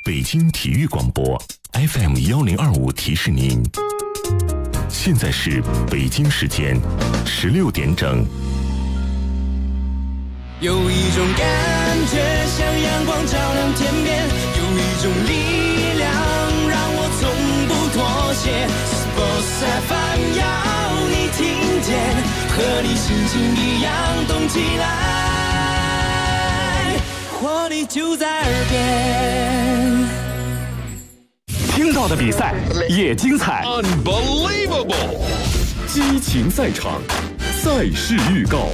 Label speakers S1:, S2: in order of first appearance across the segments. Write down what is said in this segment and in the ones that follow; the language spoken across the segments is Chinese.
S1: 北京体育广播 FM1025提示您，现在是北京时间16点整。
S2: 有一种感觉像阳光照亮天边，有一种力量让我从不妥协。Sports FM 要你听见，和你心情一样动起来，活力就在耳边。
S3: 听到的比赛也精彩
S4: Unbelievable
S3: 激情赛场，赛事预告。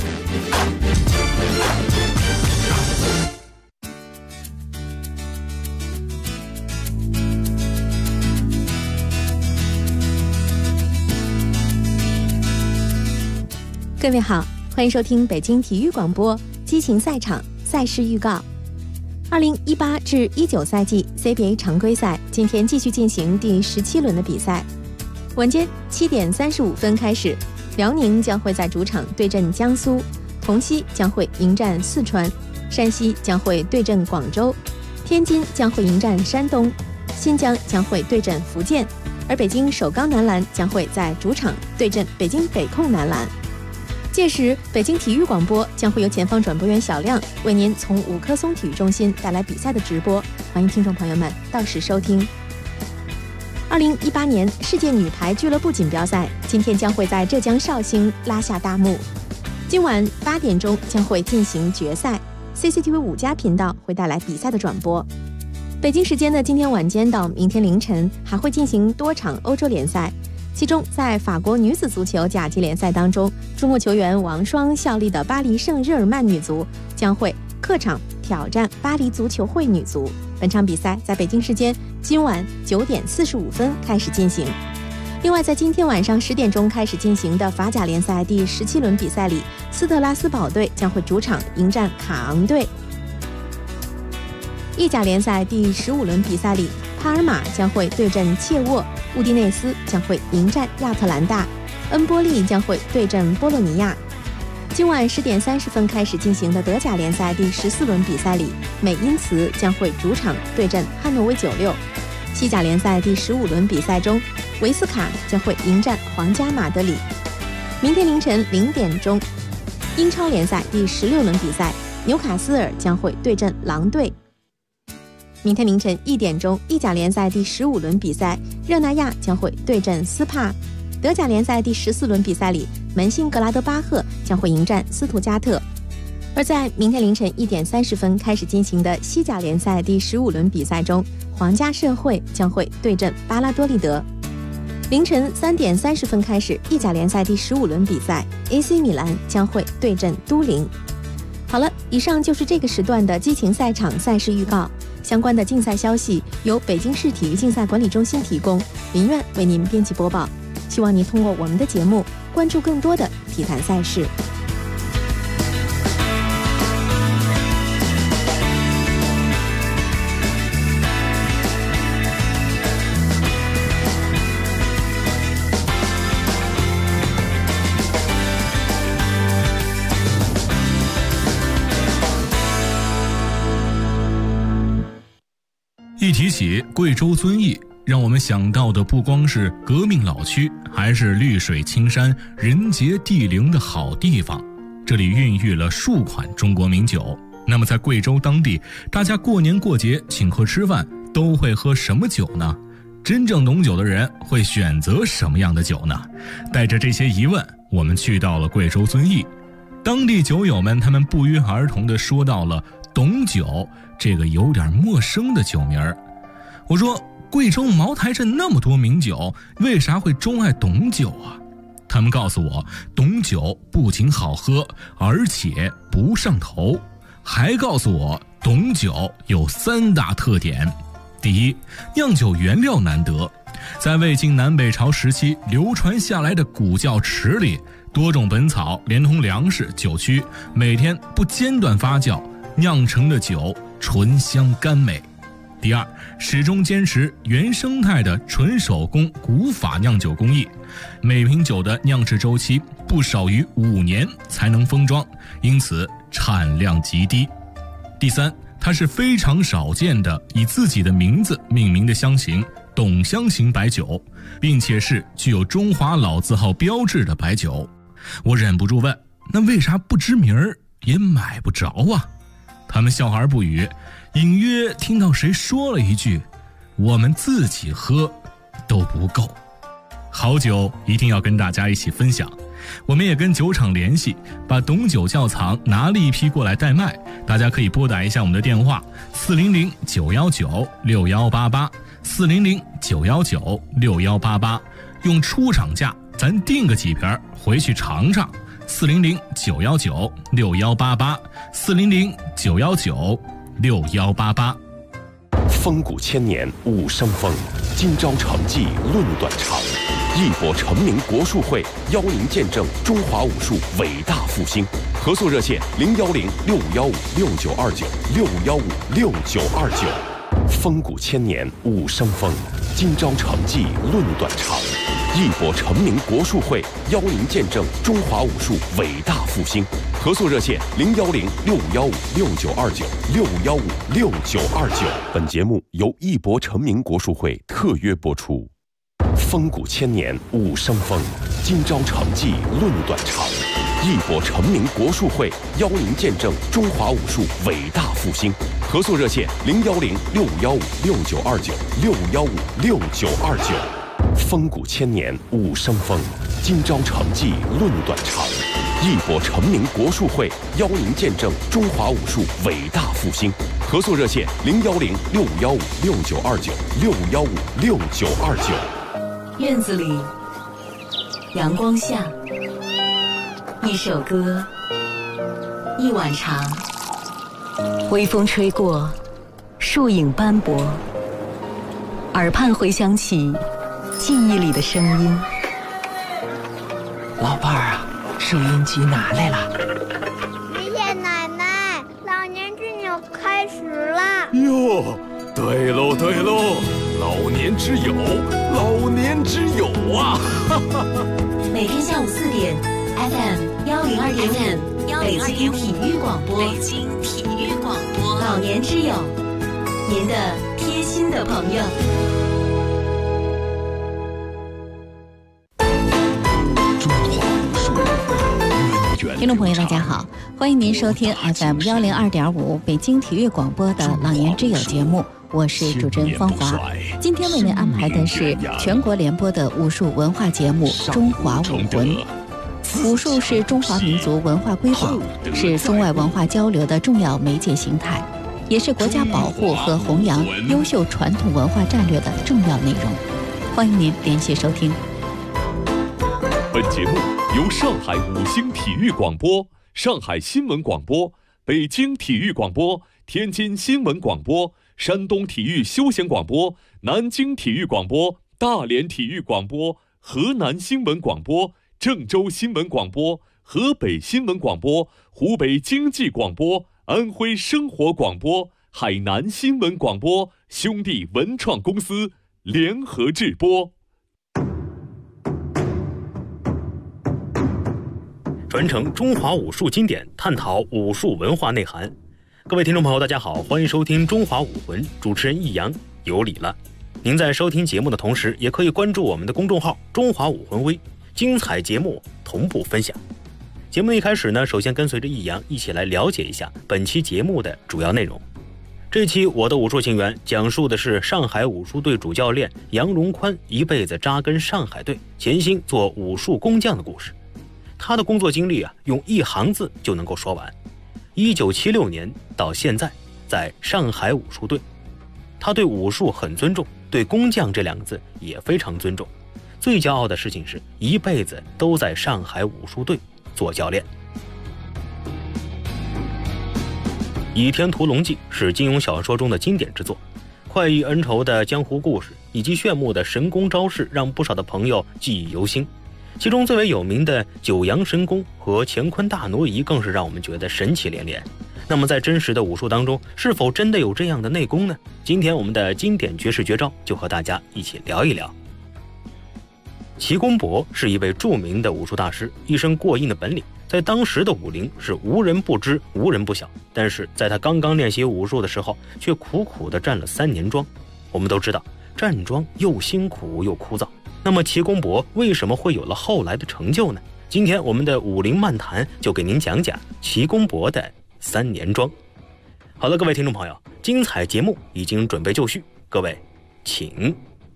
S5: 各位好，欢迎收听北京体育广播激情赛场赛事预告。2018至19赛季 CBA 常规赛今天继续进行第17轮的比赛。晚间7点35分开始，辽宁将会在主场对阵江苏，同曦将会迎战四川，山西将会对阵广州，天津将会迎战山东，新疆将会对阵福建，而北京首钢男篮将会在主场对阵北京北控男篮。届时，北京体育广播将会由前方转播员小亮为您从五棵松体育中心带来比赛的直播，欢迎听众朋友们到时收听。2018年世界女排俱乐部锦标赛今天将会在浙江绍兴拉下大幕，今晚8点钟将会进行决赛， CCTV 5+频道会带来比赛的转播。北京时间的今天晚间到明天凌晨还会进行多场欧洲联赛，其中在法国女子足球甲级联赛当中，注目球员王霜效力的巴黎圣日耳曼女足将会客场挑战巴黎足球会女足。本场比赛在北京时间今晚9点45分开始进行。另外，在今天晚上10点钟开始进行的法甲联赛第17轮比赛里，斯特拉斯堡队将会主场迎战卡昂队。意甲联赛第15轮比赛里，帕尔马将会对阵切沃，乌迪内斯将会迎战亚特兰大，恩波利将会对阵波洛尼亚。今晚10点30分开始进行的德甲联赛第14轮比赛里，美因茨将会主场对阵汉诺威96。西甲联赛第15轮比赛中，维斯卡将会迎战皇家马德里。明天凌晨0点钟，英超联赛第16轮比赛，纽卡斯尔将会对阵狼队。明天凌晨1点钟，意甲联赛第15轮比赛，热那亚将会对阵斯帕。德甲联赛第14轮比赛里，门兴格拉德巴赫将会迎战斯图加特。而在明天凌晨1点30分开始进行的西甲联赛第15轮比赛中，皇家社会将会对阵巴拉多利德。凌晨3点30分开始，意甲联赛第15轮比赛 AC 米兰将会对阵都灵。好了，以上就是这个时段的激情赛场赛事预告。相关的竞赛消息由北京市体育竞赛管理中心提供，林苑为您编辑播报。希望您通过我们的节目关注更多的体坛赛事。
S6: 一提起贵州遵义，让我们想到的不光是革命老区，还是绿水青山、人杰地灵的好地方。这里孕育了数款中国名酒。那么在贵州当地，大家过年过节请客吃饭都会喝什么酒呢？真正懂酒的人会选择什么样的酒呢？带着这些疑问，我们去到了贵州遵义。当地酒友们他们不约而同地说到了董酒这个有点陌生的酒名儿。我说，贵州茅台镇那么多名酒，为啥会钟爱董酒啊？他们告诉我，董酒不仅好喝，而且不上头，还告诉我董酒有3大特点。第一，酿酒原料难得，在魏晋南北朝时期流传下来的古窖池里，多种本草连同粮食、酒曲，每天不间断发酵，酿成的酒醇香甘美。第二，始终坚持原生态的纯手工古法酿酒工艺，每瓶酒的酿制周期不少于5年才能封装，因此产量极低。第三， 它是非常少见的以自己的名字命名的香型董香型白酒，并且是具有中华老字号标志的白酒。我忍不住问，那为啥不知名儿也买不着啊？他们笑而不语，隐约听到谁说了一句，我们自己喝都不够。好酒一定要跟大家一起分享，我们也跟酒厂联系，把董酒窖藏拿了一批过来代卖，大家可以拨打一下我们的电话400-919-6188，400-919-6188，用出厂价咱订个几瓶回去尝尝。400-919-6188，400-919-6188。
S1: 风骨千年武生风，今朝成绩论短长。义博成名国术会邀您见证中华武术伟大复兴。合作热线010-6515-6929，615-6929。风骨千年武生风，今朝成绩论短长。义博成名国术会邀您见证中华武术伟大复兴。合作热线010-6515-6929，615-6929。本节目由义博成名国术会特约播出。风骨千年武生风，今朝成绩论短长。义博成名国术会邀您见证中华武术伟大复兴。合作热线010-6515-6929，615-6929。风骨千年武生风，今朝成绩论短长。义博成名国术会邀您见证中华武术伟大复兴。合作热线010-6515-6929，615-6929。
S7: 院子里，阳光下，一首歌，一碗茶，微风吹过，树影斑驳，耳畔回响起记忆里的声音。
S8: 老伴儿啊，收音机拿来了。
S9: 谢谢奶奶，老年之友开始了。
S3: 哟，对喽对喽，老年之友，老年之友啊！
S7: 每天下午4点 FM102.5，北京体育广播，北京体育广播，老年之友，您的贴心的朋友。
S5: 听众朋友大家好，欢迎您收听 FM102.5 北京体育广播的老年之友节目，我是主持人芳华。今天为您安排的是全国联播的武术文化节目《中华武魂》。武术是中华民族文化瑰宝，是中外文化交流的重要媒介形态，也是国家保护和弘扬优秀传统文化战略的重要内容。欢迎您连续收听。
S3: 本节目由上海5星体育广播、上海新闻广播、北京体育广播、天津新闻广播、山东体育休闲广播、南京体育广播、大连体育广播、河南新闻广播、郑州新闻广播、河北新闻广播、湖北经济广播、安徽生活广播、海南新闻广播兄弟文创公司联合制播。
S10: 传承中华武术经典，探讨武术文化内涵。各位听众朋友大家好，欢迎收听中华武魂，主持人易阳，有礼了。您在收听节目的同时，也可以关注我们的公众号中华武魂微，精彩节目同步分享。节目的一开始呢，首先跟随着易阳一起来了解一下本期节目的主要内容。这期我的武术情缘讲述的是上海武术队主教练杨荣宽一辈子扎根上海队，潜心做武术工匠的故事。他的工作经历用一行字就能够说完。1976年到现在，在上海武术队，他对武术很尊重，对工匠这2个字也非常尊重。最骄傲的事情是，一辈子都在上海武术队做教练。《倚天屠龙记》是金庸小说中的经典之作，快意恩仇的江湖故事以及炫目的神功招式，让不少的朋友记忆犹新。其中最为有名的九阳神功和乾坤大挪移更是让我们觉得神奇连连。那么在真实的武术当中，是否真的有这样的内功呢？今天我们的经典绝世绝招就和大家一起聊一聊。 齐公博是一位著名的武术大师，一身过硬的本领，在当时的武林是无人不知，无人不晓。但是在他刚刚练习武术的时候，却苦苦地站了3年桩。我们都知道，站桩又辛苦又枯燥。那么齐公博为什么会有了后来的成就呢？今天我们的武林漫谈就给您讲讲齐公博的3年桩。好了，各位听众朋友，精彩节目已经准备就绪，各位请。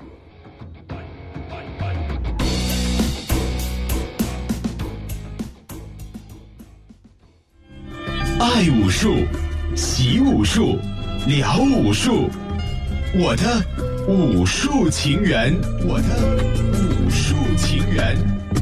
S11: 爱武术，习武术，聊武术，我的武术情缘，我的武术情缘。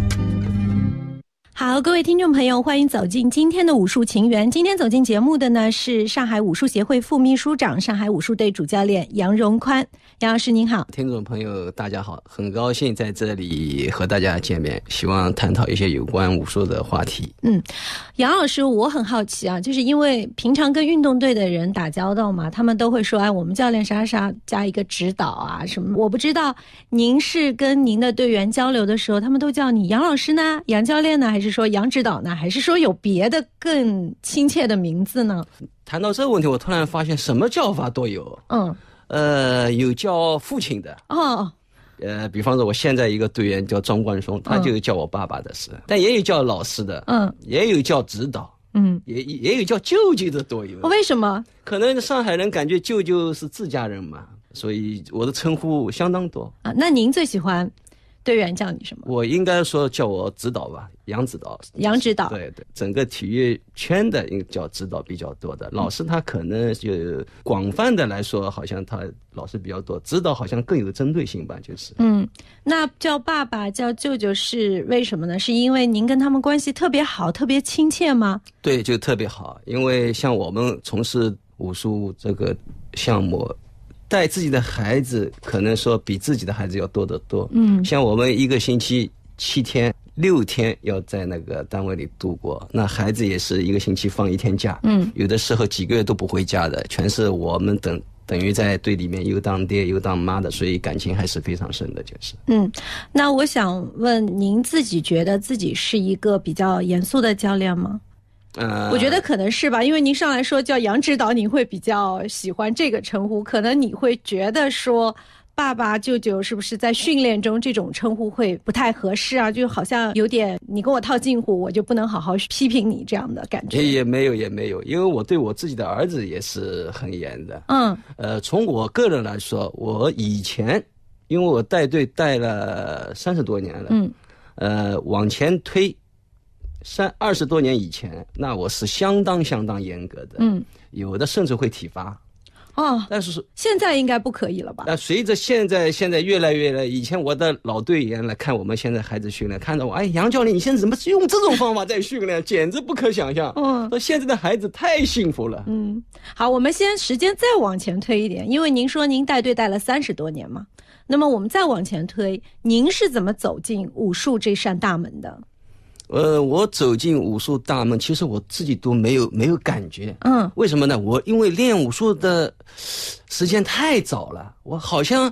S5: 好，各位听众朋友，欢迎走进今天的武术情缘。今天走进节目的呢是上海武术协会副秘书长、上海武术队主教练杨荣宽。杨老师您好。
S12: 听众朋友大家好，很高兴在这里和大家见面，希望探讨一些有关武术的话题。
S5: 杨老师，我很好奇啊，就是因为平常跟运动队的人打交道嘛，他们都会说，哎，我们教练啥啥加一个指导啊什么。我不知道您是跟您的队员交流的时候，他们都叫你杨老师呢、杨教练呢，还是说杨指导呢，还是说有别的更亲切的名字呢？
S12: 谈到这个问题，我突然发现什么叫法都有。有叫父亲的比方说我现在一个队员叫张冠松，他就叫我爸爸的事。但也有叫老师的，也有叫指导，也有叫舅舅的都有。
S5: 为什么？
S12: 可能上海人感觉舅舅是自家人嘛，所以我的称呼相当多
S5: 啊。那您最喜欢队员叫你什么？
S12: 我应该说叫我指导吧，杨指导。
S5: 杨指导，
S12: 对对，整个体育圈的应该叫指导比较多的，老师他可能就广泛的来说，好像他老师比较多，指导好像更有针对性吧，就是。
S5: 那叫爸爸叫舅舅是为什么呢？是因为您跟他们关系特别好，特别亲切吗？
S12: 对，就特别好，因为像我们从事武术这个项目，带自己的孩子可能说比自己的孩子要多得多。像我们一个星期7天6天要在那个单位里度过，那孩子也是一个星期放1天假，有的时候几个月都不回家的，全是我们等于在队里面又当爹又当妈的，所以感情还是非常深的，就是。
S5: 那我想问您自己觉得自己是一个比较严肃的教练吗？我觉得可能是吧，因为您上来说叫杨指导，你会比较喜欢这个称呼，可能你会觉得说爸爸舅舅是不是在训练中这种称呼会不太合适啊，就好像有点你跟我套近乎，我就不能好好批评你这样的感觉。
S12: 也没有，因为我对我自己的儿子也是很严的。从我个人来说，我以前因为我带队带了30多年了，往前推20多年以前，那我是相当严格的，有的甚至会体罚。但是
S5: 现在应该不可以了吧？
S12: 那随着现在越来越，以前我的老队员来看我们现在孩子训练，看到我，哎，杨教练，你现在怎么用这种方法在训练，简直不可想象。说现在的孩子太幸福了。
S5: 好，我们先时间再往前推一点，因为您说您带队带了30多年嘛，那么我们再往前推，您是怎么走进武术这扇大门的？
S12: 我走进武术大门，其实我自己都没有感觉。为什么呢？我因为练武术的时间太早了，我好像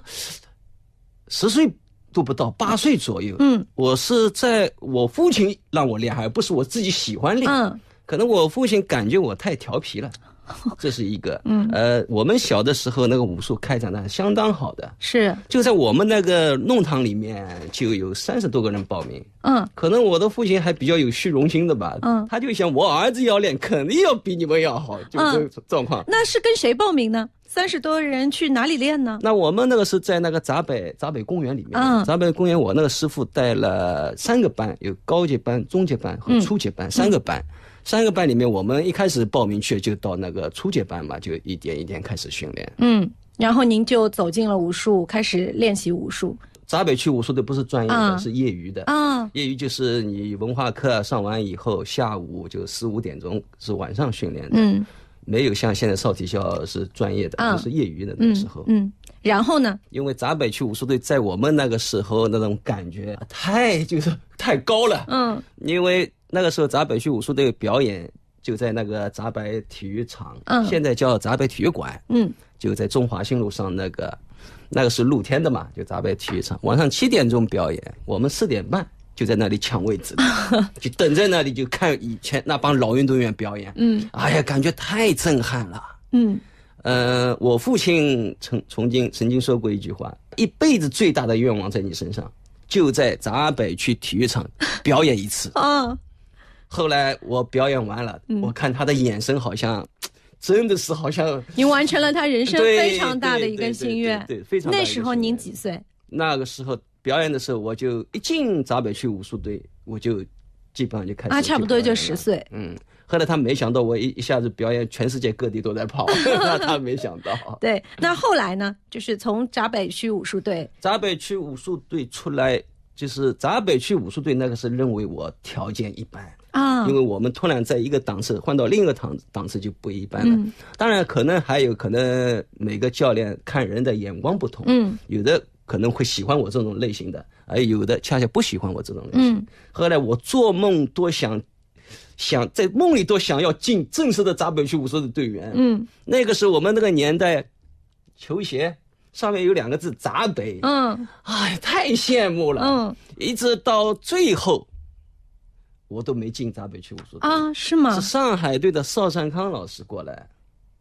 S12: 10岁都不到，8岁左右。我是在我父亲让我练，还不是我自己喜欢练。可能我父亲感觉我太调皮了。这是一个。我们小的时候那个武术开展的相当好的，
S5: 是
S12: 就在我们那个弄堂里面就有30多个人报名。可能我的父亲还比较有虚荣心的吧，他就想我儿子要练肯定要比你们要好，就这个状况。
S5: 那是跟谁报名呢？30多人去哪里练呢？
S12: 那我们那个是在那个闸北公园里面。闸北公园我那个师傅带了3个班，有高阶班、中阶班和初阶班，3个班。3个班里面，我们一开始报名去就到那个初阶班嘛，就一点一点开始训练。
S5: 然后您就走进了武术，开始练习武术。
S12: 闸北区武术队不是专业的，是业余的。业余就是你文化课上完以后，下午就4、5点钟是晚上训练的。没有像现在少体校是专业的，是业余的那个时候。
S5: 然后呢？
S12: 因为闸北区武术队在我们那个时候那种感觉太高了。因为那个时候闸北区武术队表演就在那个闸北体育场，现在叫闸北体育馆。就在中华新路上那个那个是露天的嘛，就闸北体育场，晚上7点钟表演，我们4点半就在那里抢位置，就等在那里就看以前那帮老运动员表演。哎呀，感觉太震撼了。我父亲曾经说过一句话，一辈子最大的愿望在你身上，就在闸北区体育场表演一次。后来我表演完了，我看他的眼神好像真的是好像
S5: 您完成了他人生非常大的一个心愿。
S12: 对，非常大的一个心愿。
S5: 那时候您几岁？
S12: 那个时候表演的时候，我就一进闸北区武术队，我就基本上就开始
S5: 差不多就10岁。
S12: 后来他没想到我一下子表演全世界各地都在跑，那他没想到。
S5: 对，那后来呢？就是从闸北区武术队
S12: 出来，就是闸北区武术队那个是认为我条件一般因为我们突然在一个档次换到另一个档次就不一般了。当然可能每个教练看人的眼光不同，有的可能会喜欢我这种类型的，而有的恰恰不喜欢我这种类型。后来我做梦多想在梦里都想要进正式的闸北区武术的队员。那个时候我们那个年代，球鞋上面有2个字闸北。哎，太羡慕了。一直到最后，我都没进闸北区武术队
S5: 是吗？
S12: 是上海队的邵善康老师过来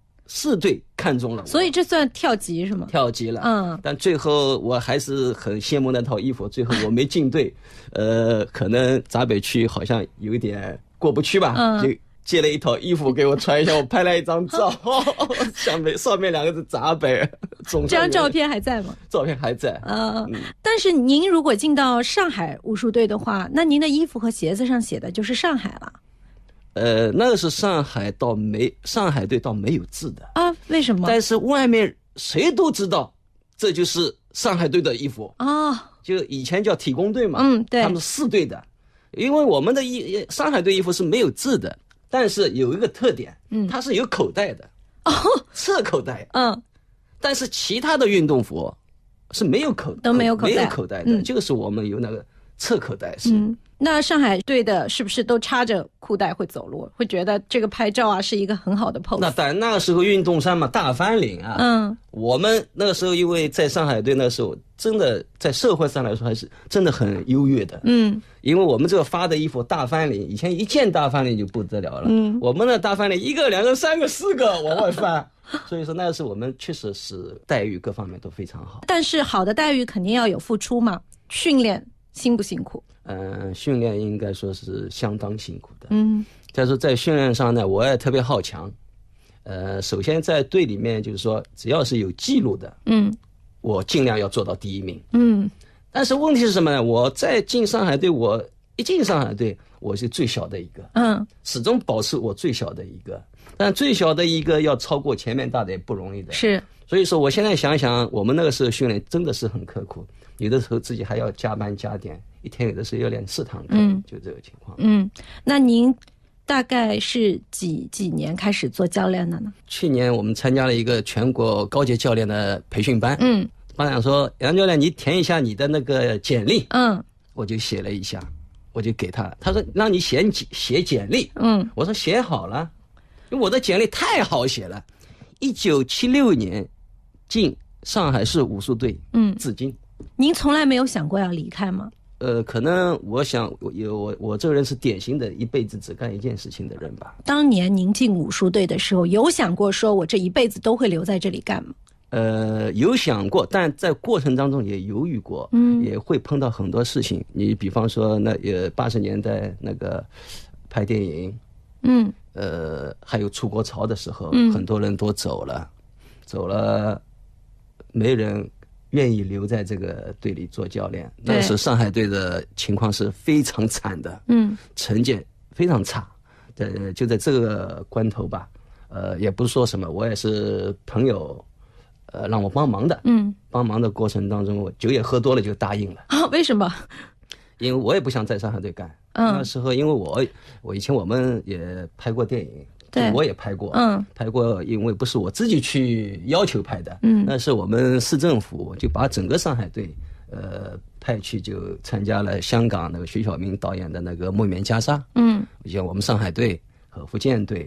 S12: ，4队看中了我，
S5: 所以这算跳级是吗？
S12: 跳级了。但最后我还是很羡慕那套衣服，最后我没进队。可能闸北区好像有点过不去吧，就借了一套衣服给我穿一下，我拍了一张照，上面2个字闸北。这
S5: 张照片还在吗？
S12: 照片还在。
S5: 但是您如果进到上海武术队的话，那您的衣服和鞋子上写的就是上海了。
S12: 那个是上海队倒没有字的
S5: 为什么？但
S12: 是外面谁都知道这就是上海队的衣服就以前叫体工队嘛。对，他们是4队的。因为我们的上海队衣服是没有字的，但是有一个特点，它是有口袋的，侧口袋。但是其他的运动服是没有口袋的，就是我们有那个侧口袋。
S5: 那上海队的是不是都插着裤带会走路？会觉得这个拍照是一个很好的 pose？
S12: 那当然，那个时候运动衫嘛，大翻领我们那个时候因为在上海队那时候真的在社会上来说还是真的很优越的。因为我们这个发的衣服大翻领，以前一件大翻领就不得了了。我们的大翻领1个、2个、3个、4个往外翻。所以说那时候我们确实是待遇各方面都非常好。
S5: 但是好的待遇肯定要有付出嘛，训练辛不辛苦？
S12: 训练应该说是相当辛苦的。但是在训练上呢，我也特别好强。首先在队里面就是说，只要是有记录的，我尽量要做到第1名。但是问题是什么呢？我在进上海队，我一进上海队，我是最小的一个，始终保持我最小的一个。但最小的一个要超过前面大的也不容易的。
S5: 是。
S12: 所以说我现在想想，我们那个时候训练真的是很刻苦，有的时候自己还要加班加点，一天有的时候要练4堂课，就这个情况。
S5: 那您大概是几年开始做教练的呢？
S12: 去年我们参加了一个全国高级教练的培训班。班长说，杨教练你填一下你的那个简历。我就写了一下，我就给他，他说让你写简历。我说写好了，因为我的简历太好写了。1976年进上海市武术队，至今。
S5: 您从来没有想过要离开吗？
S12: 可能我想我这个人是典型的一辈子只干一件事情的人吧。
S5: 当年您进武术队的时候，有想过说我这一辈子都会留在这里干吗？
S12: 有想过，但在过程当中也犹豫过，也会碰到很多事情。你比方说那80年代那个拍电影，还有出国潮的时候，很多人都走了，没人愿意留在这个队里做教练。那时上海队的情况是非常惨的，成绩非常差。就在这个关头吧，也不是说什么，我也是朋友让我帮忙的，帮忙的过程当中，我酒也喝多了就答应了。
S5: 为什么？
S12: 因为我也不想在上海队干。那时候因为我以前我们也拍过电影，对，我也拍过，拍过，因为不是我自己去要求拍的，那是我们市政府就把整个上海队派去，就参加了香港那个徐晓明导演的那个《木棉袈裟》。像我们上海队和福建队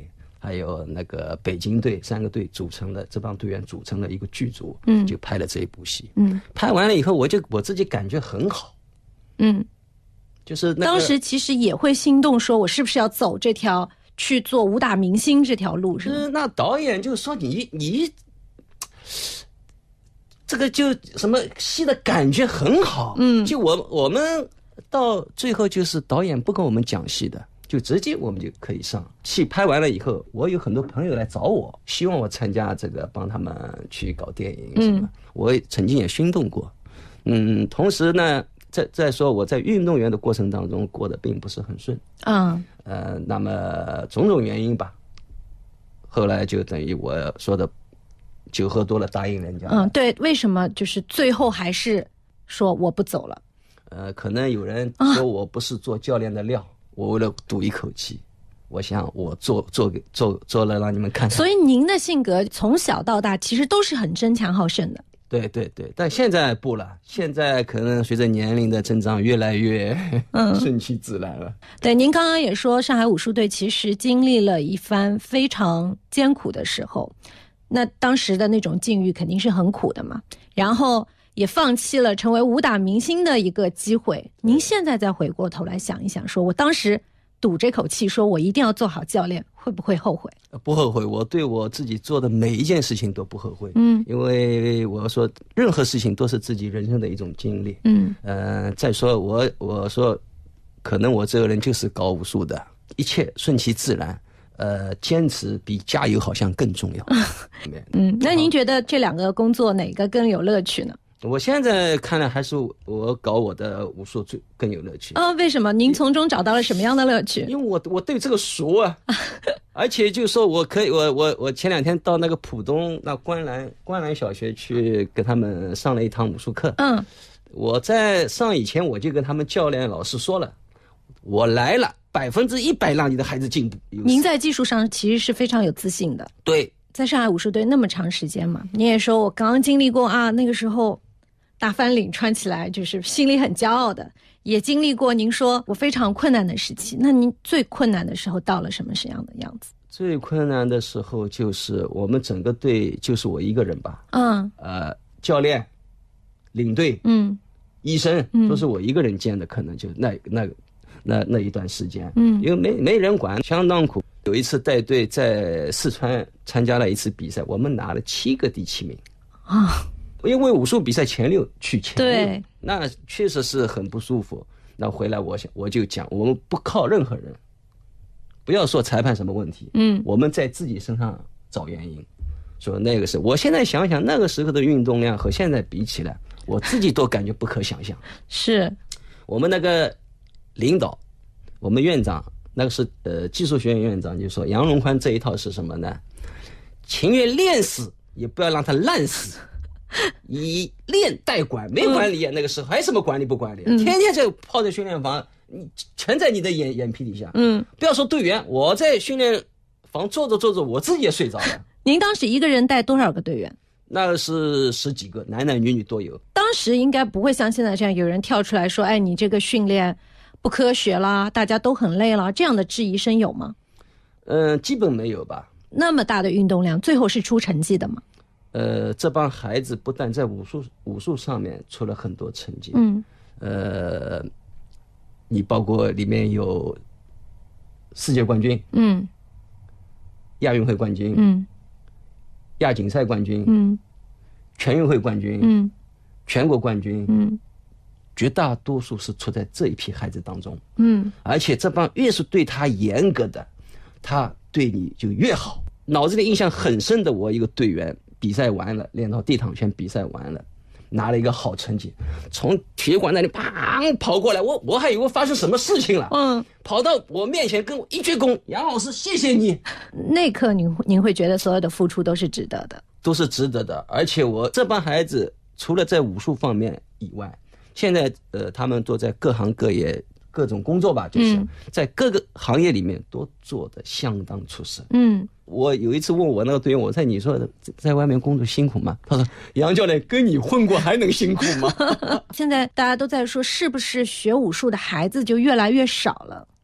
S12: 还有那个北京队3个队组成的这帮队员组成了一个剧组，就拍了这一部戏。拍完了以后，我自己感觉很好。就是
S13: 当时其实也会心动，说我是不是要走这条去做武打明星这条路？是吗？
S12: 那导演就说你这个就什么戏的感觉很好。就我们到最后就是导演不跟我们讲戏的，就直接我们就可以上戏。拍完了以后，我有很多朋友来找我，希望我参加这个，帮他们去搞电影什么。我曾经也心动过。同时呢。再说我在运动员的过程当中过得并不是很顺，那么种种原因吧，后来就等于我说的酒喝多了答应人家。
S13: 对，为什么就是最后还是说我不走了？
S12: 可能有人说我不是做教练的料，我为了赌一口气，我想我做了让你们看看。
S13: 所以您的性格从小到大其实都是很争强好胜的。
S12: 对，但现在不了，现在可能随着年龄的增长，越来越顺其自然了。
S13: 对，您刚刚也说上海武术队其实经历了一番非常艰苦的时候，那当时的那种境遇肯定是很苦的嘛，然后也放弃了成为武打明星的一个机会。您现在再回过头来想一想，说我当时赌这口气，说我一定要做好教练，会不会后悔？
S12: 不后悔，我对我自己做的每一件事情都不后悔。因为我说任何事情都是自己人生的一种经历。再说我说，可能我这个人就是搞武术的，一切顺其自然。坚持比加油好像更重要。
S13: 那您觉得这2个工作哪个更有乐趣呢？
S12: 我现在看来还是我搞我的武术更有乐趣。
S13: 为什么？您从中找到了什么样的乐趣？
S12: 因为我对这个熟啊，而且就说我可以，我前2天到那个浦东那观澜小学去跟他们上了一堂武术课。我在上以前我就跟他们教练老师说了，我来了100%让你的孩子进步。
S13: 您在技术上其实是非常有自信的。
S12: 对，
S13: 在上海武术队那么长时间嘛，你也说我刚刚经历过那个时候大翻领穿起来就是心里很骄傲的，也经历过您说我非常困难的时期。那您最困难的时候到了什么样的样子？
S12: 最困难的时候就是我们整个队就是我一个人吧。教练、领队、医生都是我一个人兼的，可能就那一段时间。因为没人管，相当苦。有一次带队在四川参加了一次比赛，我们拿了7个第7名。因为武术比赛前6去前6，对，那确实是很不舒服。那回来我就讲，我们不靠任何人，不要说裁判什么问题，我们在自己身上找原因。说那个是，我现在想想那个时候的运动量和现在比起来，我自己都感觉不可想象。
S13: 是，
S12: 我们那个领导，我们院长，那个是技术学院院长就说，杨荣宽这一套是什么呢？情愿练死也不要让他烂死。以练代管，没管理那个时候还什么管理不管理，天天就泡在训练房，你全在你的眼皮底下。不要说队员，我在训练房坐着我自己也睡着了。
S13: 您当时一个人带多少个队员？
S12: 那是10几个，男男女女都有。
S13: 当时应该不会像现在这样有人跳出来说，哎，你这个训练不科学啦，大家都很累了，这样的质疑声有吗？
S12: 基本没有吧。
S13: 那么大的运动量，最后是出成绩的吗？
S12: 这帮孩子不但在武术上面出了很多成绩，你包括里面有世界冠军，亚运会冠军，亚锦赛冠军，全运会冠军，全国冠军，绝大多数是出在这一批孩子当中，而且这帮越是对他严格的，他对你就越好。脑子里印象很深的我一个队员，比赛完了，练到地躺拳比赛完了，拿了一个好成绩，从体育馆那里砰跑过来，我还以为发生什么事情了，跑到我面前跟我一鞠躬，杨老师谢谢你。
S13: 那刻您会觉得所有的付出都是值得的，
S12: 都是值得的。而且我这帮孩子除了在武术方面以外，现在他们都在各行各业各种工作吧，就是在各个行业里面都做得相当出色。我有一次问我那个队员，我说你说在外面工作辛苦吗？他说杨教练跟你混过还能辛苦吗？
S13: 现在大家都在说是不是学武术的孩子就越来越少了？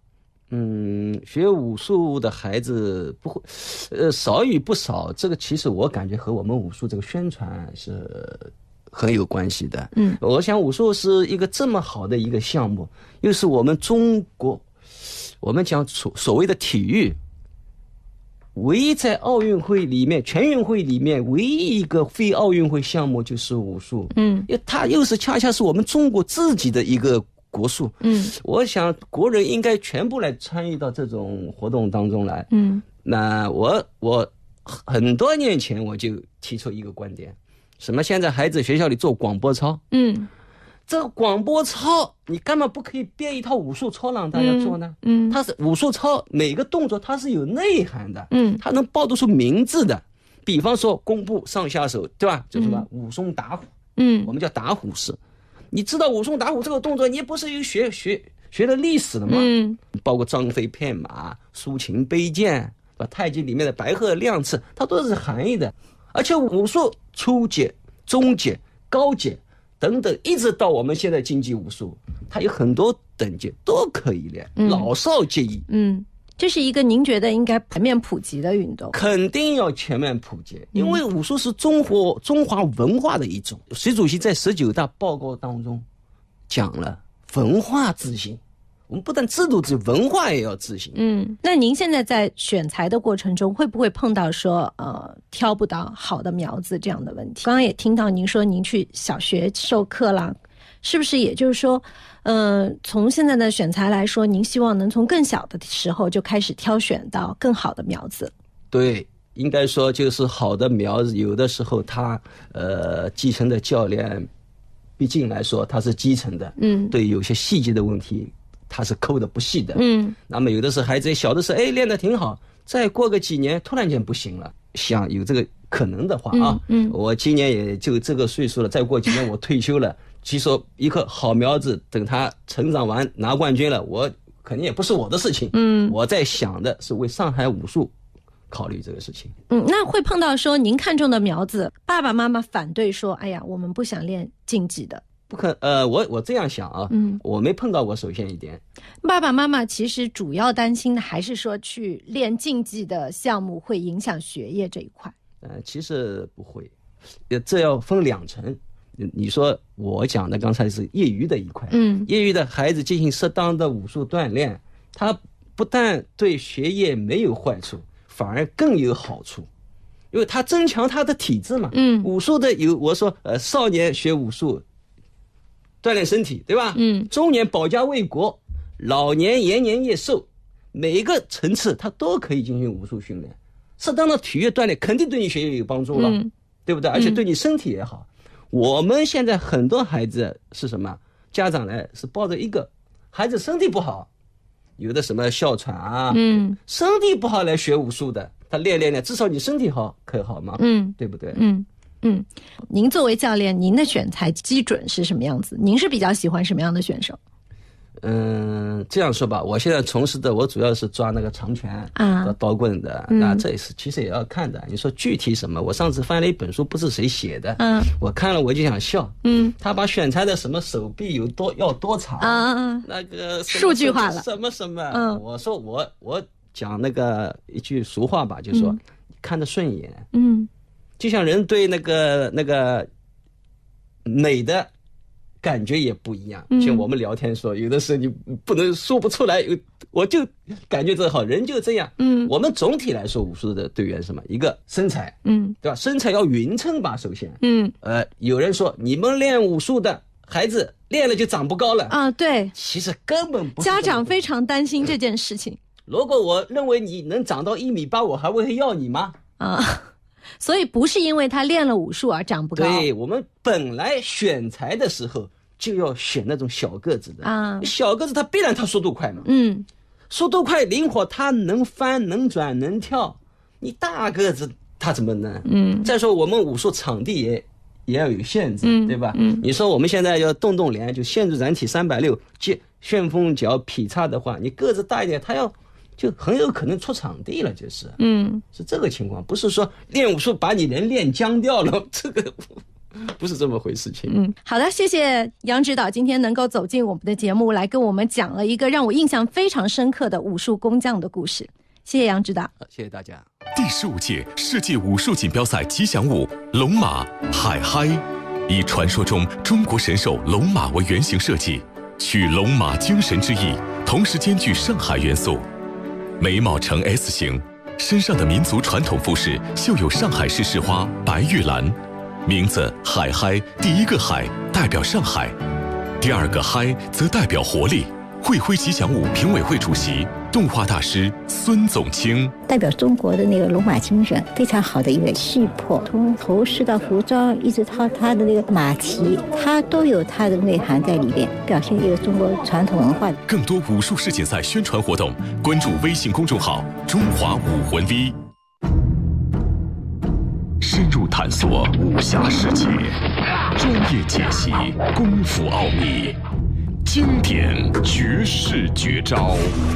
S12: 学武术的孩子不会，少与不少，这个其实我感觉和我们武术这个宣传是很有关系的。我想武术是一个这么好的一个项目，又是我们中国，我们讲所谓的体育，唯一在奥运会里面、全运会里面唯一一个非奥运会项目就是武术。它又是恰恰是我们中国自己的一个国术。我想国人应该全部来参与到这种活动当中来。那我很多年前我就提出一个观点，什么现在孩子学校里做广播操，这个广播操你干嘛不可以编一套武术操让大家做呢？它是武术操，每个动作它是有内涵的，它能报得出名字的。比方说弓步上下手，对吧？就什么武松打虎，我们叫打虎式。你知道武松打虎这个动作，你不是有学了历史的吗？包括张飞骗马、苏秦背剑，太极里面的白鹤亮翅，它都是含义的。而且武术初阶、中阶、高阶等等，一直到我们现在竞技武术，它有很多等级都可以练，老少皆宜。
S13: 这是一个您觉得应该全面普及的运动？肯
S12: 定要全面普及，因为武术是中华文化的一种。习主席在19大报告当中讲了文化自信，我们不但制度自信，文化也要自信。
S13: 那您现在在选材的过程中，会不会碰到说挑不到好的苗子这样的问题？刚刚也听到您说您去小学授课了，是不是也就是说从现在的选材来说，您希望能从更小的时候就开始挑选到更好的苗子？
S12: 对，应该说就是好的苗子，有的时候他继承的教练毕竟来说他是基层的，对有些细节的问题他是抠的不细的。那么有的是孩子小的时候练得挺好，再过个几年突然间不行了，想有这个可能的话我今年也就这个岁数了，再过几年我退休了，其实一颗好苗子等他成长完拿冠军了，我肯定也不是我的事情。我在想的是为上海武术考虑这个事情。
S13: 那会碰到说您看中的苗子，爸爸妈妈反对说，哎呀，我们不想练竞技的。
S12: 不可我这样想啊，我没碰到过。首先一点，
S13: 爸爸妈妈其实主要担心的还是说去练竞技的项目会影响学业这一块。
S12: 其实不会，这要分两层。你说我讲的刚才是业余的一块，业余的孩子进行适当的武术锻炼，他不但对学业没有坏处，反而更有好处，因为他增强他的体质嘛。武术的我说少年学武术锻炼身体，对吧？中年保家卫国，老年延年益寿，每一个层次他都可以进行武术训练。适当的体育锻炼肯定对你学业有帮助了，对不对？而且对你身体也好。我们现在很多孩子是什么？家长来是抱着一个孩子身体不好，有的什么哮喘啊，身体不好来学武术的，他练，至少你身体好可好吗？对不对？
S13: 您作为教练，您的选材基准是什么样子？您是比较喜欢什么样的选手？
S12: 这样说吧，我现在从事的，我主要是抓那个长拳抓刀棍的，那这也是其实也要看的。你说具体什么？我上次翻了一本书，不是谁写的，我看了我就想笑。他把选材的什么手臂要多长，那个
S13: 数据化了，
S12: 什么，我说我讲那个一句俗话吧，就是说看得顺眼，就像人对那个美的感觉也不一样。像我们聊天说，有的时候你不能说不出来，我就感觉这好，人就这样。我们总体来说，武术的队员什么？一个身材，对吧？身材要匀称吧，首先。有人说你们练武术的孩子练了就长不高了
S13: 啊，对。
S12: 其实根本不是。
S13: 家长非常担心这件事情。
S12: 如果我认为你能长到1.8米，我还会要你吗？
S13: 所以不是因为他练了武术而长不高。
S12: 对，我们本来选材的时候就要选那种小个子的小个子他必然他速度快嘛，速度快灵活，他能翻能转能跳，你大个子他怎么能？再说我们武术场地也要有限制，对吧？你说我们现在要动联，就限制人体360，旋风脚劈叉的话，你个子大一点，他要就很有可能出场地了，就是是这个情况，不是说练武术把你人练僵掉了，这个不是这么回事情。
S13: 好的，谢谢杨指导今天能够走进我们的节目，来跟我们讲了一个让我印象非常深刻的武术工匠的故事。谢谢杨指导，
S12: 谢谢大家。
S1: 第15届世界武术锦标赛吉祥物龙马海嗨，以传说中中国神兽龙马为原型设计，取龙马精神之意，同时兼具上海元素。眉毛呈 S 型，身上的民族传统服饰绣有上海市市花白玉兰，名字海嗨，第一个海代表上海，第二个嗨则代表活力。会徽吉祥物评委会主席、动画大师孙总清，
S14: 代表中国的那个龙马精神，非常好的一个气魄，从头饰到服装，一直到它的那个马蹄，它都有它的内涵在里边，表现一个中国传统文化。
S1: 更多武术世锦赛宣传活动，关注微信公众号“中华武魂 V”， 深入探索武侠世界，专业解析功夫奥秘。经典绝世绝招，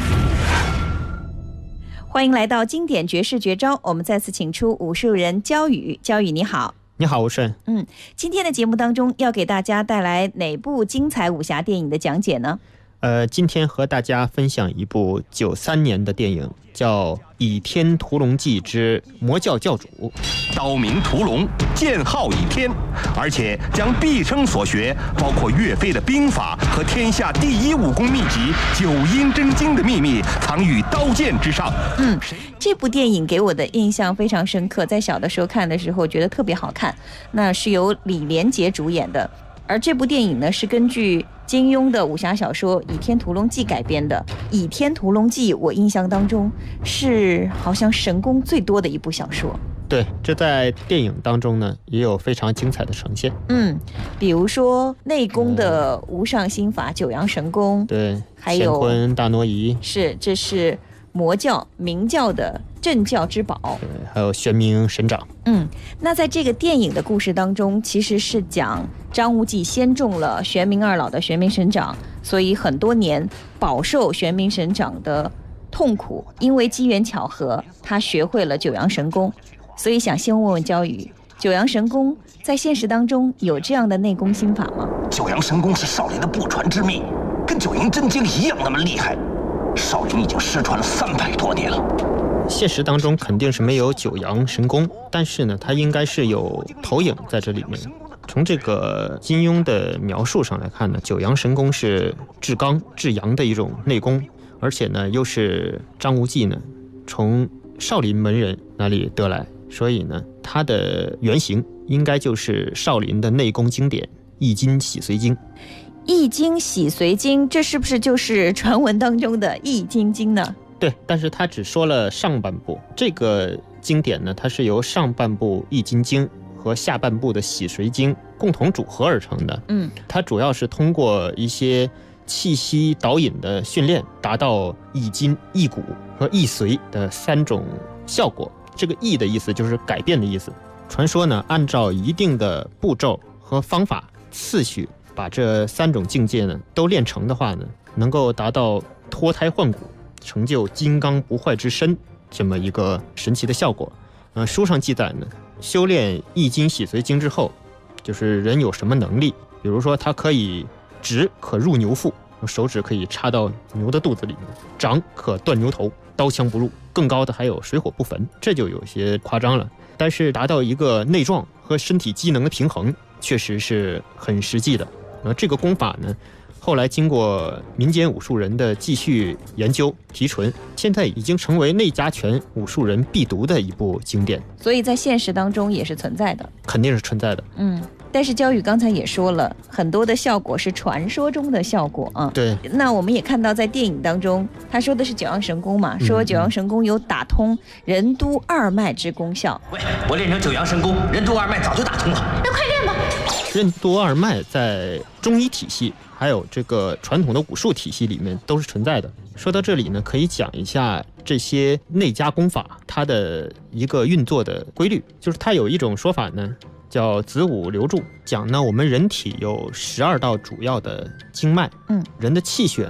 S15: 欢迎来到经典绝世绝招。我们再次请出武术人焦宇，焦宇你好。
S16: 你好，吴顺。
S15: 今天的节目当中要给大家带来哪部精彩武侠电影的讲解呢？
S16: 今天和大家分享一部93年的电影，叫《倚天屠龙记之魔教教主》。
S17: 刀名屠龙，剑号倚天，而且将毕生所学，包括岳飞的兵法和天下第一武功秘籍《九阴真经》的秘密，藏于刀剑之上。
S15: 这部电影给我的印象非常深刻，在小的时候看的时候觉得特别好看。那是由李连杰主演的，而这部电影呢是根据金庸的武侠小说《倚天屠龙记》改编的。《倚天屠龙记》我印象当中是好像神功最多的一部小说。
S16: 对，这在电影当中呢也有非常精彩的呈现。
S15: 比如说内功的无上心法九阳神功，
S16: 对，
S15: 还有
S16: 乾坤大挪移，
S15: 这是魔教明教的镇教之宝，
S16: 对，还有玄冥神掌。
S15: 那在这个电影的故事当中，其实是讲张无忌先中了玄冥二老的玄冥神掌，所以很多年饱受玄冥神掌的痛苦，因为机缘巧合，他学会了九阳神功。所以想先问问焦宇，九阳神功在现实当中有这样的内功心法吗？
S17: 九阳神功是少林的不传之秘，跟九阴真经一样那么厉害，少林已经失传了300多年了。
S16: 现实当中肯定是没有九阳神功，但是呢，它应该是有投影在这里面。从这个金庸的描述上来看呢，九阳神功是至刚至阳的一种内功，而且呢，又是张无忌呢从少林门人那里得来，所以呢，它的原型应该就是少林的内功经典《易筋洗髓经》。
S15: 易筋洗髓经，这是不是就是传闻当中的易筋经呢？
S16: 对，但是他只说了上半部。这个经典呢，它是由上半部易筋经和下半部的洗髓经共同组合而成的。它主要是通过一些气息导引的训练，达到易筋、易骨和易髓的3种效果。这个易的意思就是改变的意思。传说呢，按照一定的步骤和方法次序，把这3种境界呢都练成的话呢，能够达到脱胎换骨，成就金刚不坏之身这么一个神奇的效果。书上记载呢，修炼易筋洗髓经之后，就是人有什么能力，比如说他可以指可入牛腹，手指可以插到牛的肚子里面，掌可断牛头，刀枪不入，更高的还有水火不焚，这就有些夸张了。但是达到一个内壮和身体机能的平衡，确实是很实际的。这个功法呢，后来经过民间武术人的继续研究提纯，现在已经成为内家拳武术人必读的一部经典。
S15: 所以在现实当中也是存在的，
S16: 肯定是存在的。
S15: 但是焦宇刚才也说了，很多的效果是传说中的效果啊。
S16: 对。
S15: 那我们也看到在电影当中，他说的是九阳神功嘛，说九阳神功有打通任督二脉之功效。
S17: 喂，我练成九阳神功，任督二脉早就打通了。
S15: 那快练吧。
S16: 任督二脉在中医体系还有这个传统的武术体系里面都是存在的。说到这里呢，可以讲一下这些内家功法它的一个运作的规律。就是它有一种说法呢，叫子午流注，讲呢我们人体有12道主要的经脉，人的气血呢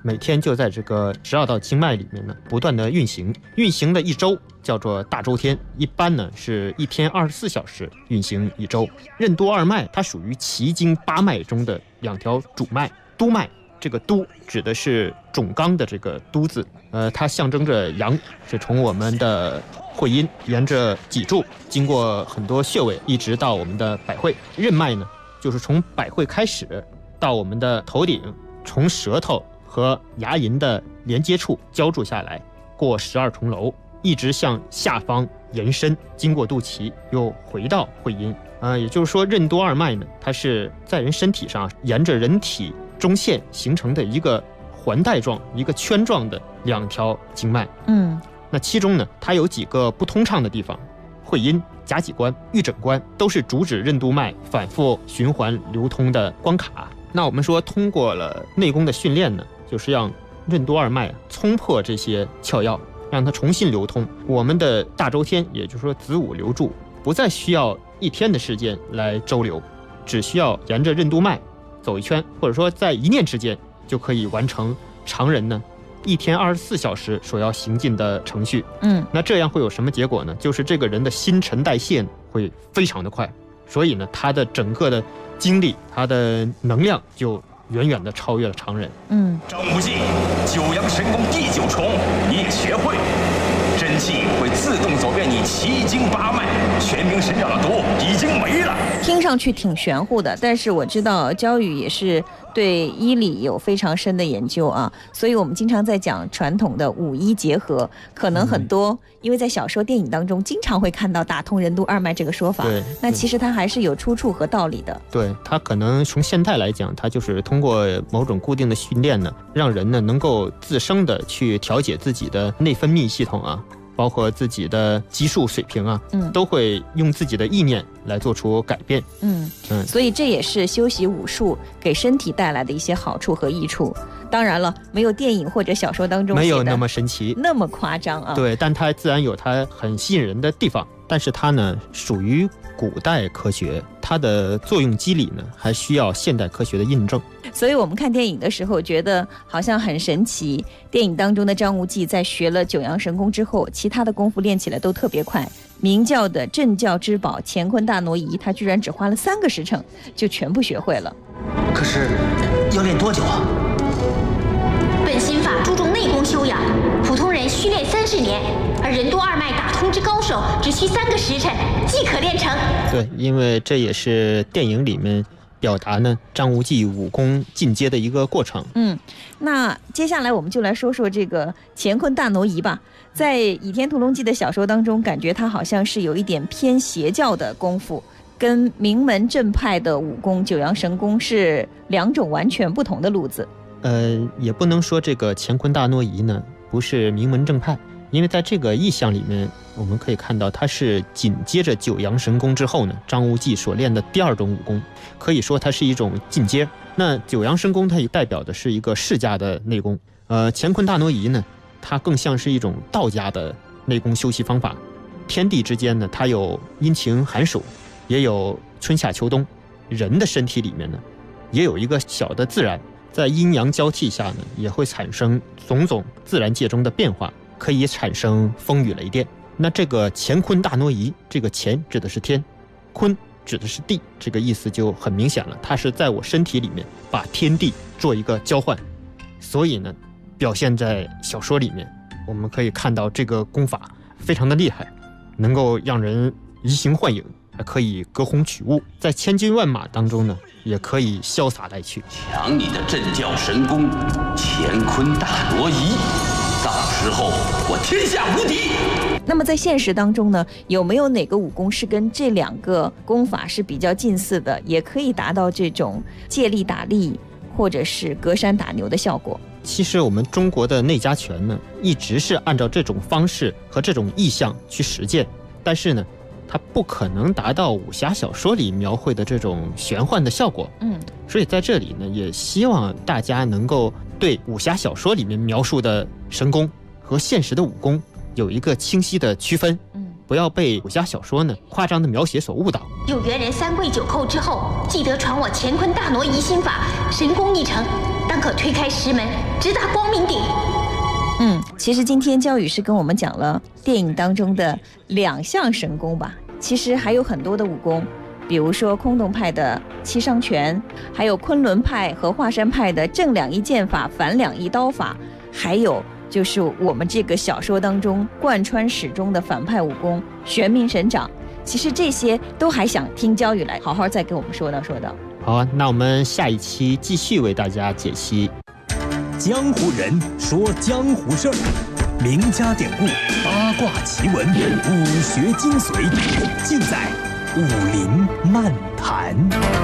S16: 每天就在这个12道经脉里面呢不断的运行的一周叫做大周天，一般呢是1天24小时运行一周。任督二脉它属于奇经8脉中的2条主脉，督脉，这个督指的是种纲的这个督字，它象征着阳，是从我们的会阴沿着脊柱经过很多穴位一直到我们的百会。任脉呢就是从百会开始到我们的头顶，从舌头和牙龈的连接处浇筑下来，过12重楼，一直向下方延伸，经过肚脐又回到会阴。也就是说任督二脉呢，它是在人身体上沿着人体中线形成的一个环带状、一个圈状的2条经脉。那其中呢，它有几个不通畅的地方，会阴、夹脊关、玉枕关都是主指任督脉反复循环流通的关卡。那我们说通过了内功的训练呢，就是让任督二脉冲破这些窍药，让它重新流通。我们的大周天，也就是说子午流注，不再需要1天的时间来周流，只需要沿着任督脉走一圈，或者说在1念之间就可以完成常人呢1天24小时所要行进的程序。那这样会有什么结果呢？就是这个人的新陈代谢会非常的快，所以呢他的整个的精力，他的能量就远远的超越了常人。
S17: 张无忌9阳神功第9重你也学会，真气会自动走遍你奇经8脉，玄冥神掌的毒已经没了。
S15: 听上去挺玄乎的，但是我知道焦宇也是对医理有非常深的研究啊，所以我们经常在讲传统的五医结合，可能很多因为在小说电影当中经常会看到打通任督二脉这个说法，那其实它还是有出处和道理的。
S16: 对，它可能从现代来讲，它就是通过某种固定的训练呢，让人呢能够自生的去调节自己的内分泌系统啊，包括自己的激素水平啊，都会用自己的意念来做出改变。
S15: 所以这也是修习武术给身体带来的一些好处和益处。当然了，没有电影或者小说当中
S16: 没有那么神奇，
S15: 那么夸张啊。
S16: 对，但它自然有它很吸引人的地方。但是它呢属于古代科学，它的作用机理呢还需要现代科学的印证。
S15: 所以我们看电影的时候觉得好像很神奇，电影当中的张无忌在学了9阳神功之后，其他的功夫练起来都特别快。明教的镇教之宝乾坤大挪移，他居然只花了3个时辰就全部学会了。
S18: 可是要练多久啊？
S19: 本心法注重内功修养，普通人需练30年，而任督二脉打通之高手只需3个时辰即可练成。
S16: 对，因为这也是电影里面表达呢张无忌武功进阶的一个过程。
S15: 那接下来我们就来说说这个乾坤大挪移吧。在《倚天屠龙记》的小说当中，感觉它好像是有一点偏邪教的功夫，跟名门正派的武功9阳神功是2种完全不同的路子。
S16: 也不能说这个乾坤大挪移呢不是名门正派，因为在这个意象里面我们可以看到它是紧接着9阳神功之后呢张无忌所练的第2种武功，可以说它是一种进阶。那9阳神功它也代表的是一个世家的内功，乾坤大挪移呢它更像是一种道家的内功修习方法。天地之间呢它有阴晴寒暑，也有春夏秋冬，人的身体里面呢也有一个小的自然，在阴阳交替下呢也会产生种种自然界中的变化，可以产生风雨雷电。那这个乾坤大挪移，这个乾指的是天，坤指的是地，这个意思就很明显了，它是在我身体里面把天地做一个交换。所以呢表现在小说里面，我们可以看到这个功法非常的厉害，能够让人移形换影，还可以隔空取物，在千军万马当中呢也可以潇洒来去。
S18: 抢你的镇教神功乾坤大挪移，到时候我天下无敌。
S15: 那么在现实当中呢，有没有哪个武功是跟这2个功法是比较近似的，也可以达到这种借力打力或者是隔山打牛的效果？
S16: 其实我们中国的内家拳呢一直是按照这种方式和这种意象去实践，但是呢它不可能达到武侠小说里描绘的这种玄幻的效果。所以在这里呢也希望大家能够对武侠小说里面描述的神功和现实的武功有一个清晰的区分，不要被武侠小说呢夸张的描写所误导。
S19: 有缘人3跪9叩之后，记得传我乾坤大挪移心法，神功一成，当可推开石门，直达光明顶。
S15: 其实今天焦宇是跟我们讲了电影当中的2项神功吧，其实还有很多的武功，比如说空洞派的七伤拳，还有昆仑派和华山派的正两一剑法、反两一刀法，还有就是我们这个小说当中贯穿始终的反派武功玄冥神掌。其实这些都还想听焦宇来好好再跟我们说道。
S16: 好啊，那我们下一期继续为大家解析
S20: 江湖人说江湖事儿，名家典故、八卦奇闻、武学精髓，尽在武林漫谈。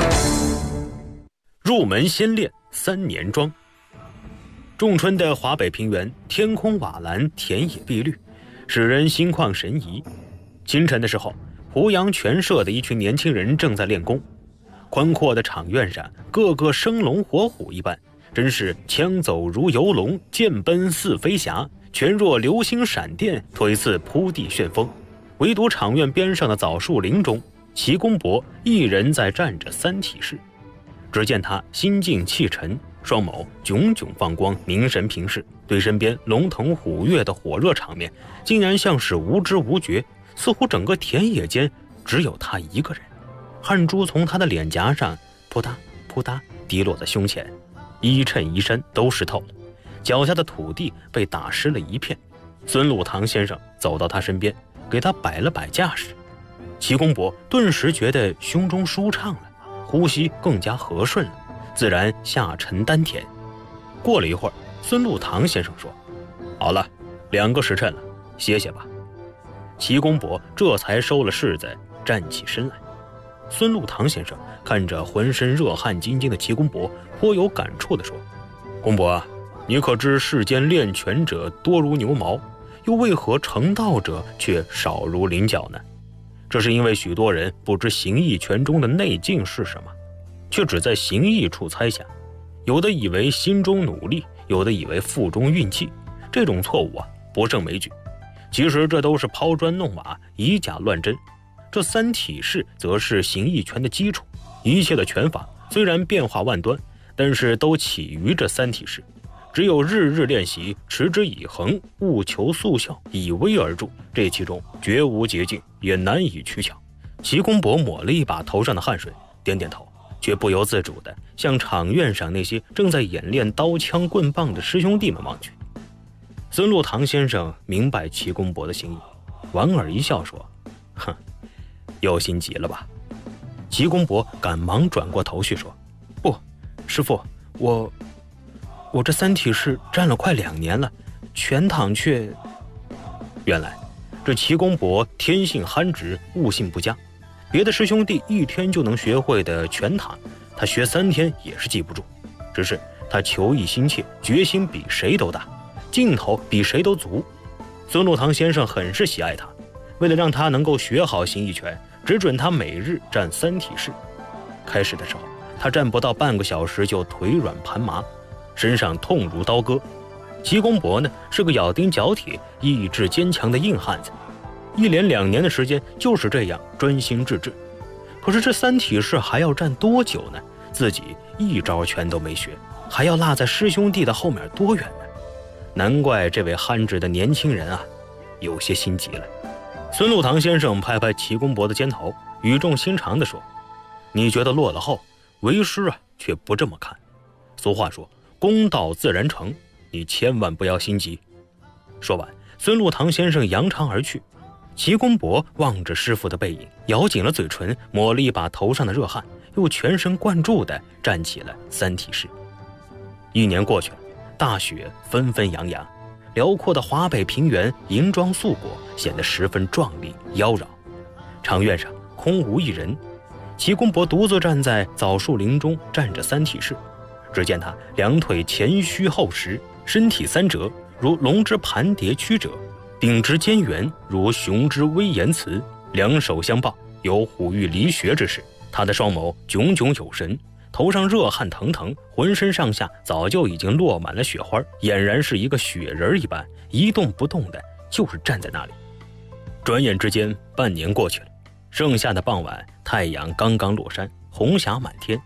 S10: 入门先练3年桩。仲春的华北平原，天空瓦蓝，田野碧绿，使人心旷神怡。清晨的时候，濮阳拳社的一群年轻人正在练功。宽阔的场院上，个个生龙活虎一般，真是枪走如游龙，剑奔似飞侠，拳若流星闪电，腿似铺地旋风。唯独场院边上的枣树林中，齐公伯一人在站着三体式。只见他心静气沉，双眸炯炯放光，凝神平视，对身边龙腾虎跃的火热场面竟然像是无知无觉，似乎整个田野间只有他一个人。汗珠从他的脸颊上扑嗒扑嗒滴落在胸前，衣衬衣衫都湿透了，脚下的土地被打湿了一片。孙禄堂先生走到他身边，给他摆了摆架势。齐公伯顿时觉得胸中舒畅了，呼吸更加和顺了，自然下沉丹田。过了一会儿，孙禄堂先生说：“好了，2个时辰了，歇歇吧。”齐公伯这才收了柿子，站起身来。孙禄堂先生看着浑身热汗津津的齐公伯，颇有感触地说：“公伯啊，你可知世间练拳者多如牛毛，又为何成道者却少如菱角呢？这是因为许多人不知形意拳中的内劲是什么，却只在形意处猜想，有的以为心中努力，有的以为腹中运气，这种错误啊不胜枚举。其实这都是抛砖弄瓦，以假乱真。这三体式则是形意拳的基础，一切的拳法虽然变化万端，但是都起于这三体式。只有日日练习，持之以恒，务求速效，以威而著，这其中绝无捷径，也难以取巧。齐公伯抹了一把头上的汗水，点点头，却不由自主地向场院上那些正在演练刀枪棍棒的师兄弟们望去。孙禄堂先生明白齐公伯的心意，莞尔一笑说：“哼，又心急了吧？”齐公伯赶忙转过头去说：“不，师父，我这三体式站了快2年了，拳躺却……”原来这齐公伯天性憨直，悟性不佳，别的师兄弟1天就能学会的拳躺，他学3天也是记不住。只是他求艺心切，决心比谁都大，劲头比谁都足。孙禄堂先生很是喜爱他，为了让他能够学好形意拳，只准他每日站三体式。开始的时候，他站不到半个小时就腿软盘麻，身上痛如刀割。齐公伯呢，是个咬钉脚铁、意志坚强的硬汉子，一连2年的时间就是这样专心致志。可是这三体式还要站多久呢？自己一招拳都没学，还要落在师兄弟的后面多远呢？难怪这位憨直的年轻人啊，有些心急了。孙禄堂先生拍拍齐公伯的肩头，语重心长地说：“你觉得落了后，为师啊却不这么看。俗话说，功到自然成，你千万不要心急。”说完，孙禄堂先生扬长而去。齐公伯望着师傅的背影，咬紧了嘴唇，抹了一把头上的热汗，又全神贯注地站起了三体式。1年过去了，大雪纷纷扬扬，辽阔的华北平原银装素裹，显得十分壮丽妖娆。场院上空无一人，齐公伯独自站在枣树林中，站着三体式。只见他2腿前虚后实，身体3折，如龙之盘叠曲折，柄之坚圆，如熊之威严辞，2手相抱，有虎欲离穴之势。他的双眸炯炯有神，头上热汗腾腾，浑身上下早就已经落满了雪花，俨然是一个雪人一般，一动不动的就是站在那里。转眼之间半年过去了，盛夏的傍晚，太阳刚刚落山，红霞满天，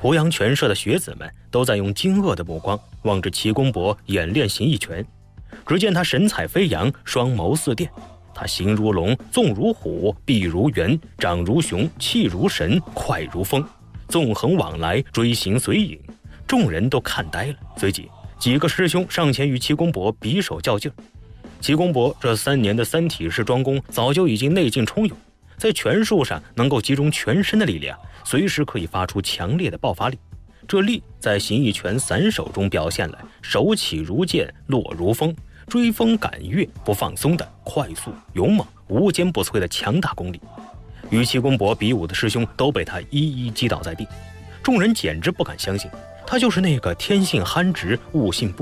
S10: 胡杨拳社的学子们都在用惊愕的目光望着齐公伯演练形意拳。只见他神采飞扬，双眸似电，他形如龙，纵如虎，臂如猿，掌如熊，气如神，快如风，纵横往来，追形随影，众人都看呆了。随即几个师兄上前与齐公伯比手较劲。齐公伯这3年的三体式装功早就已经内劲充涌，在拳术上能够集中全身的力量，随时可以发出强烈的爆发力。这力在形意拳散手中表现了手起如剑，落如风，追风赶月不放松的快速勇猛、无坚不摧的强大功力。与齐公伯比武的师兄都被他一一击倒在地，众人简直不敢相信，他就是那个天性憨直、悟性不